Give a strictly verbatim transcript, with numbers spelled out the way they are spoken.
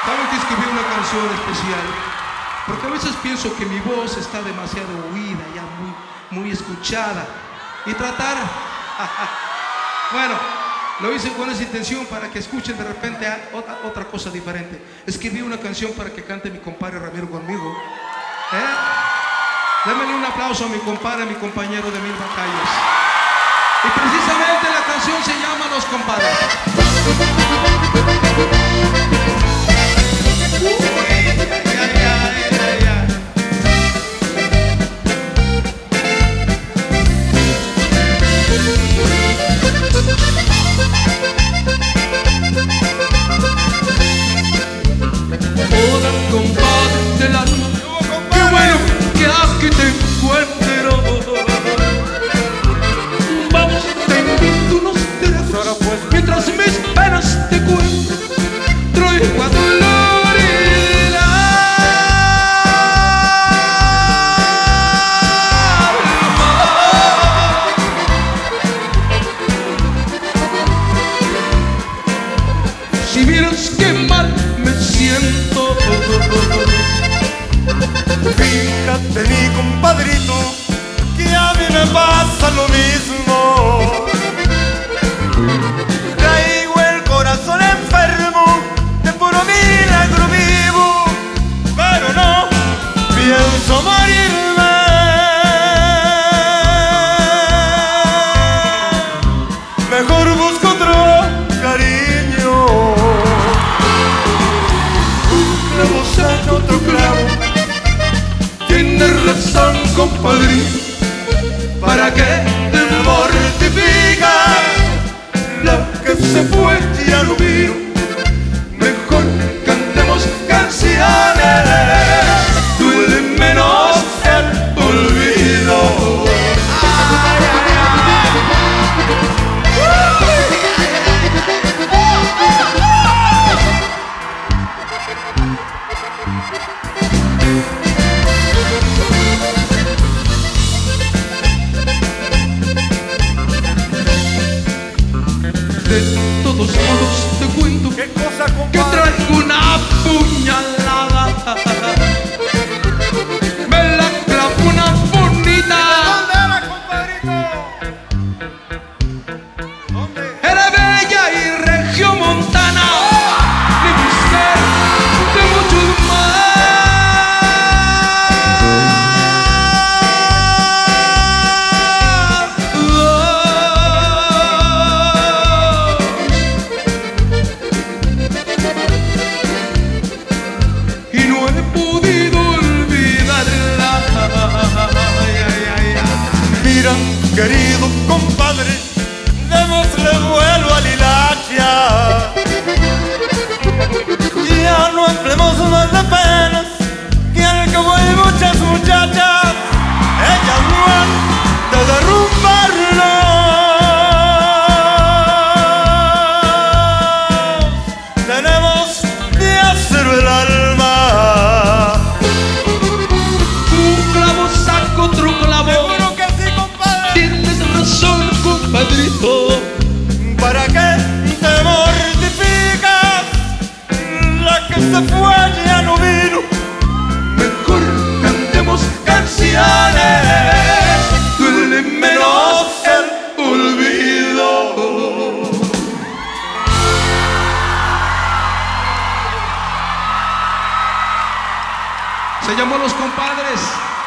Saben que escribí una canción especial porque a veces pienso que mi voz está demasiado oída, ya muy, muy escuchada, y tratar bueno, lo hice con esa intención para que escuchen de repente a otra, otra cosa diferente. Escribí una canción para que cante mi compadre Ramiro conmigo, ¿eh? Démele un aplauso a mi compadre, a mi compañero de mil batallas. Y precisamente la canción se llama Los Compadres. Hola, compadre del alma, qué bueno que aquí te encuentro. Vamos, te invito unos tragos mientras mis penas te cuento. Traigo a dolor y la alma. Si vieras qué mal me siento, fíjate mi compadrito, que a mí me pasa lo mismo. Traigo el corazón enfermo, de puro milagro vivo, pero no pienso morirme. Mejor busco otro cariño. Un clavo saca otro clavo. Tienes razón, compadrito, ¿para qué te mortificas? La que se fue ya no vino. Mejor cantemos canciones, duele menos el olvido. Ay, ay, de todos modos te cuento ¿qué cosa, que compadre? traigo una puñalada. Me la clavó una bonita. ¿Dónde era, compadrito? ¿Dónde? Era bella y regiomontana, ni mujer de muchos más. Y no he podido olvidarla. Ay, ay, ay, ay. Mira, querido compadre, démosle vuelo al hilacha. Ya no hablemos más de penas, que al cabo hay muchas muchachas. Ellas no han de derrumbarnos. Tenemos de acero el alma. Un clavo saca otro clavo. Seguro que sí, compadre. Tienes razón, compadrito. ¿Para qué te mortificas? La que se fue ya no vino. Mejor cantemos canciones, duele menos el olvido. Se llamó Los Compadres.